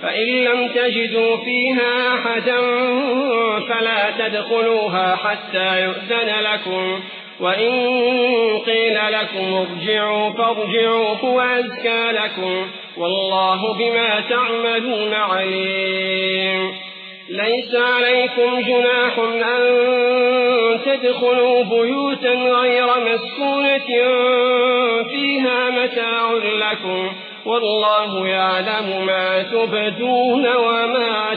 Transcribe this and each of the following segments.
فإن لم تجدوا فيها أحدا فلا تدخلوها حتى يؤذن لكم، وإن قيل لكم ارجعوا فارجعوا هو أزكى لكم، والله بما تعملون عليم. ليس عليكم جناح أن تدخلوا بيوتا غير مسكونة فيها متاع لكم، والله يعلم ما تبدون وما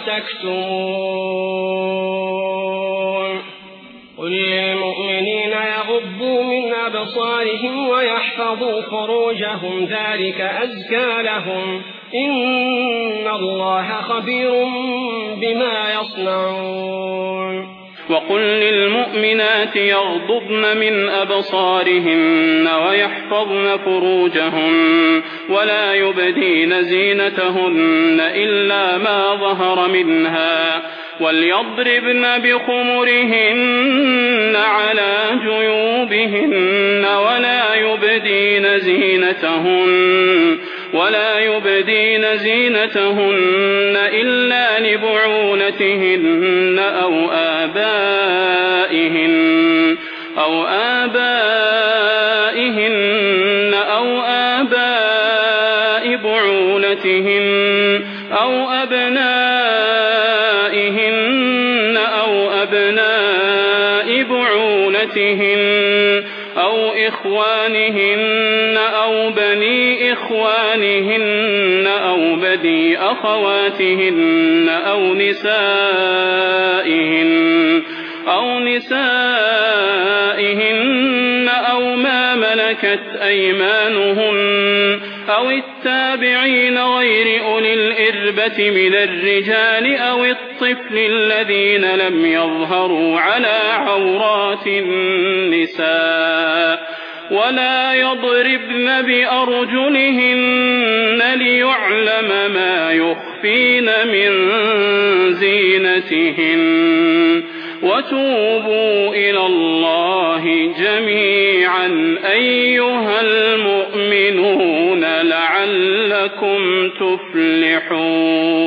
تكتمون. قل للمؤمنين يغضوا من أبصارهم ويحفظوا فروجهم ذلك أزكى لهم، إن الله خبير بما يصنعون. وقل للمؤمنات يغضضن من أبصارهن ويحفظن فروجهن ولا يبدين زينتهن إلا ما ظهر منها، وليضربن بخمرهن على جيوبهن ولا يبدين زينتهن إلا لبعولتهن أو آبائهن أو آباء بعولتهن أو أبنائهن أو أبناء بعولتهن أو إخوانهن أو بني إخوانهن أو بني أخواتهن أو نسائهن أو ما ملكت أيمانهن أو التابعين غير أولي الإربة من الرجال أو الطفل الذين لم يظهروا على عورات النساء، ولا يضربن بأرجلهن ليعلم ما يخفين من زينتهن. وتوبوا إلى الله جميعا أيها المؤمنون لعلكم تفلحون.